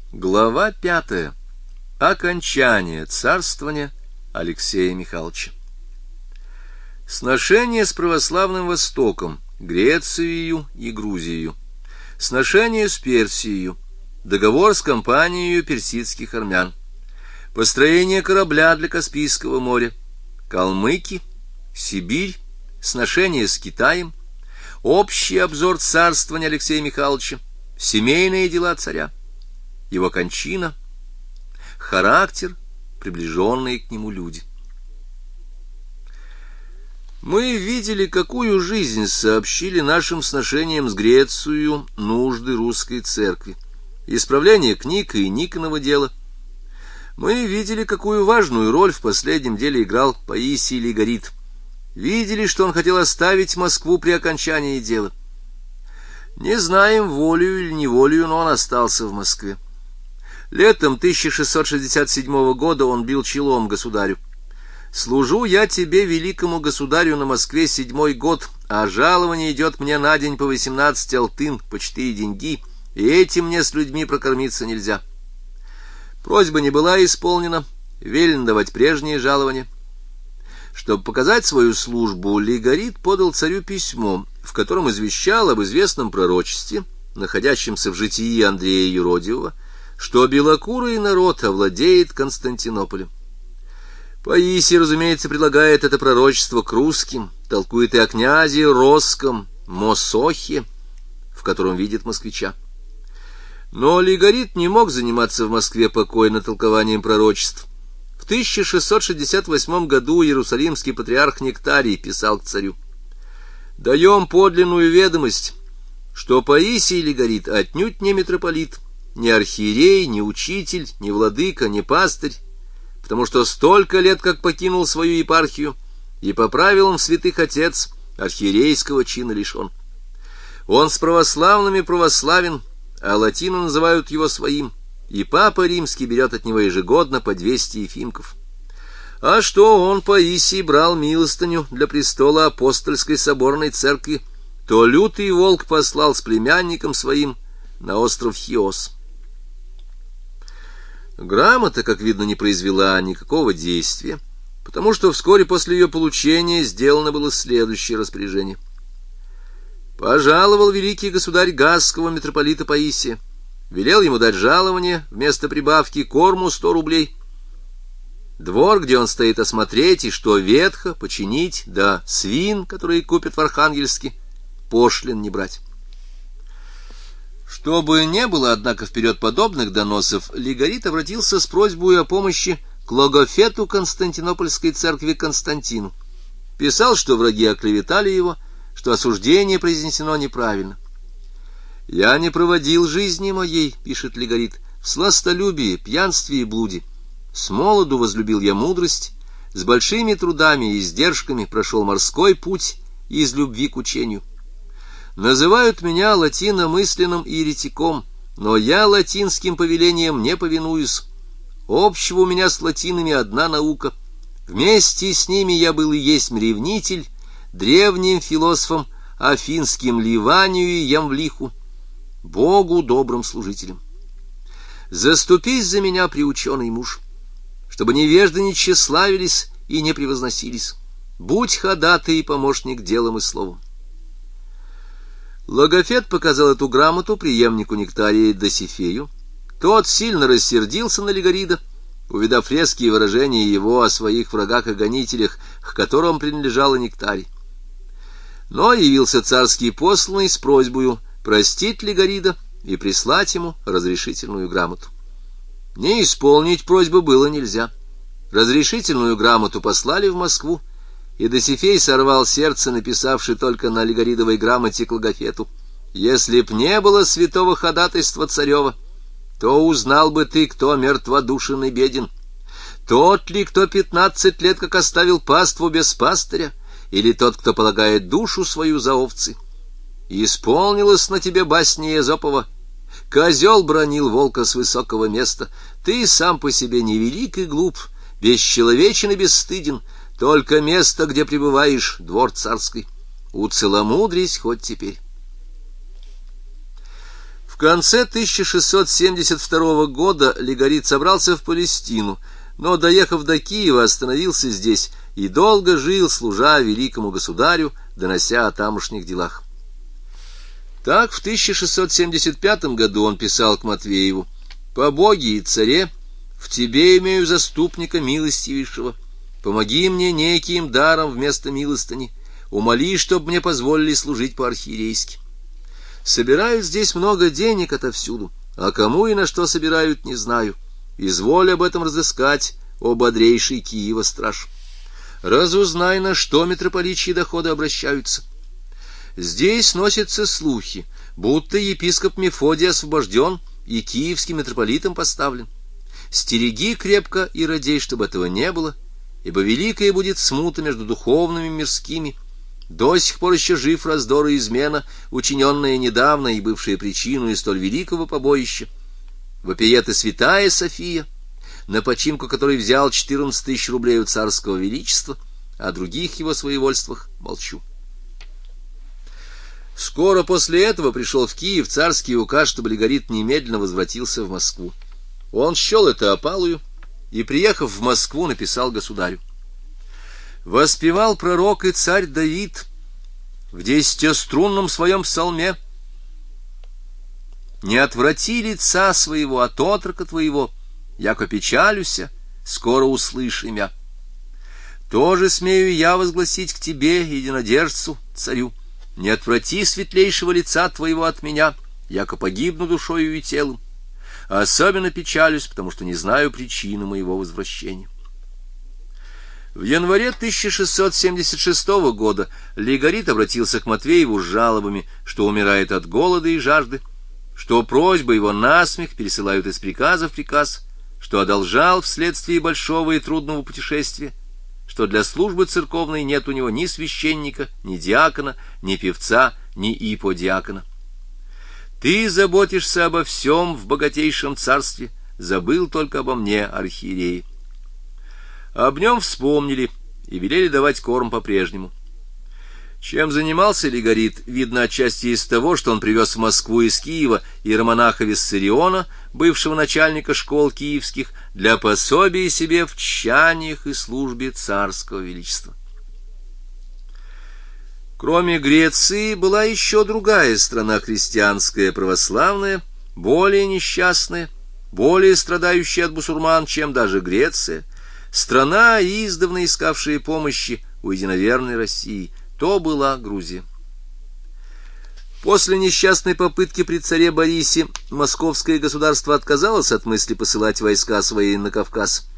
Глава 5. Окончание царствования Алексея Михайловича. Сношение с православным Востоком, Грецией и Грузией. Сношение с Персией. Договор с компанией персидских армян. Построение корабля для Каспийского моря. Калмыки. Сибирь. Сношение с Китаем. Общий обзор царствования Алексея Михайловича. Семейные дела царя. Его кончина, характер, приближенные к нему люди. Мы видели, какую жизнь сообщили нашим сношениям с Грецией нужды русской церкви, исправление книг и Никонова дела. Мы видели, какую важную роль в последнем деле играл Паисий Лигорит. Видели, что он хотел оставить Москву при окончании дела. Не знаем, волею или неволею, но он остался в Москве. Летом 1667 года он бил челом государю: «Служу я тебе, великому государю, на Москве 7-й год, а жалование идет мне на день по 18 алтын, по 4 деньги, и этим мне с людьми прокормиться нельзя». Просьба не была исполнена, велено давать прежнее жалование. Чтобы показать свою службу, Лигорит подал царю письмо, в котором извещал об известном пророчестве, находящемся в житии Андрея Юродивого, что белокурый народ овладеет Константинополем. Паисий, разумеется, предлагает это пророчество к русским, толкует и о князе Росском, Мосохе, в котором видит москвича. Но Лигорит не мог заниматься в Москве покойно толкованием пророчеств. В 1668 году иерусалимский патриарх Нектарий писал к царю: «Даем подлинную ведомость, что Паисий Лигорит отнюдь не митрополит, ни архиерей, ни учитель, ни владыка, ни пастырь, потому что столько лет, как покинул свою епархию, и по правилам святых отец архиерейского чина лишен. Он с православными православен, а латины называют его своим, и папа римский берет от него ежегодно по 200 ефимков. А что он, Паисий, брал милостыню для престола апостольской соборной церкви, то лютый волк послал с племянником своим на остров Хиос». Грамота, как видно, не произвела никакого действия, потому что вскоре после ее получения сделано было следующее распоряжение. Пожаловал великий государь Газского митрополита Паисия, велел ему дать жалование вместо прибавки корму 100 рублей. Двор, где он стоит, осмотреть, и что ветхо, починить, да свин, которые купят в Архангельске, пошлин не брать. Чтобы не было, однако, вперед подобных доносов, Лигорит обратился с просьбой о помощи к логофету Константинопольской церкви Константину. Писал, что враги оклеветали его, что осуждение произнесено неправильно. «Я не проводил жизни моей, — пишет Лигорит, — в сластолюбии, пьянстве и блуде. С молоду возлюбил я мудрость, с большими трудами и издержками прошел морской путь из любви к учению. Называют меня латиномысленным еретиком, но я латинским повелениям не повинуюсь. Общего у меня с латинами одна наука. Вместе с ними я был и есть ревнитель, древним философом афинским Ливанию и Ямвлиху, Богу добрым служителем. Заступись за меня, приученый муж, чтобы невежды не тщеславились и не превозносились. Будь ходатай и помощник делом и словом». Логофет показал эту грамоту преемнику Нектария Досифею. Тот сильно рассердился на Лигорида, увидав резкие выражения его о своих врагах и гонителях, к которым принадлежал и Нектарий. Но явился царский посланный с просьбою простить Лигорида и прислать ему разрешительную грамоту. Не исполнить просьбу было нельзя. Разрешительную грамоту послали в Москву, и Досифей сорвал сердце, написавший только на Лигоридовой грамоте к логофету: «Если б не было святого ходатайства царева, то узнал бы ты, кто мертводушен и беден. Тот ли, кто 15 лет как оставил паству без пастыря, или тот, кто полагает душу свою за овцы? Исполнилось на тебе басня Эзопова: козел бранил волка с высокого места. Ты сам по себе невелик и глуп, бесчеловечен и бесстыден, только место, где пребываешь, двор царский. Уцеломудрись хоть теперь». В конце 1672 года Легорит собрался в Палестину, но, доехав до Киева, остановился здесь и долго жил, служа великому государю, донося о тамошних делах. Так в 1675 году он писал к Матвееву: «По Боге и царе, в тебе имею заступника милостивейшего. Помоги мне неким даром вместо милостыни, умоли, чтоб мне позволили служить по-архиерейски. Собирают здесь много денег отовсюду, а кому и на что собирают, не знаю. Изволь об этом разыскать, о бодрейший Киева страж. Разузнай, на что митрополичьи доходы обращаются. Здесь носятся слухи, будто епископ Мефодий освобожден и киевским митрополитом поставлен. Стереги крепко и радей, чтобы этого не было, ибо великая будет смута между духовными и мирскими. До сих пор еще жив раздор и измена, учиненная недавно и бывшая причиной столь великого побоища. Вопиет и святая София, на починку которой взял 14 000 рублей у царского величества, о других его своевольствах молчу». Скоро после этого пришел в Киев царский указ, чтобы Легорит немедленно возвратился в Москву. Он счел это опалую и, приехав в Москву, написал государю: «Воспевал пророк и царь Давид в 10-струнном своем псалме: не отврати лица своего от отрока твоего, яко печалюся, скоро услышь имя. Тоже смею я возгласить к тебе, единодержцу, царю: не отврати светлейшего лица твоего от меня, яко погибну душою и телом. Особенно печалюсь, потому что не знаю причины моего возвращения». В январе 1676 года Легорит обратился к Матвееву с жалобами, что умирает от голода и жажды, что просьбы его насмех пересылают из приказа в приказ, что одолжал вследствие большого и трудного путешествия, что для службы церковной нет у него ни священника, ни диакона, ни певца, ни иподиакона. «Ты заботишься обо всем в богатейшем царстве, забыл только обо мне, архиерее». Об нем вспомнили и велели давать корм по-прежнему. Чем занимался Легорит, видно отчасти из того, что он привез в Москву из Киева иеромонаха Виссариона, бывшего начальника школ киевских, для пособия себе в тщаниях и службе царского величества. Кроме Греции была еще другая страна христианская, православная, более несчастная, более страдающая от бусурман, чем даже Греция, страна, издавна искавшая помощи у единоверной России, то была Грузия. После несчастной попытки при царе Борисе московское государство отказалось от мысли посылать войска свои на Кавказ.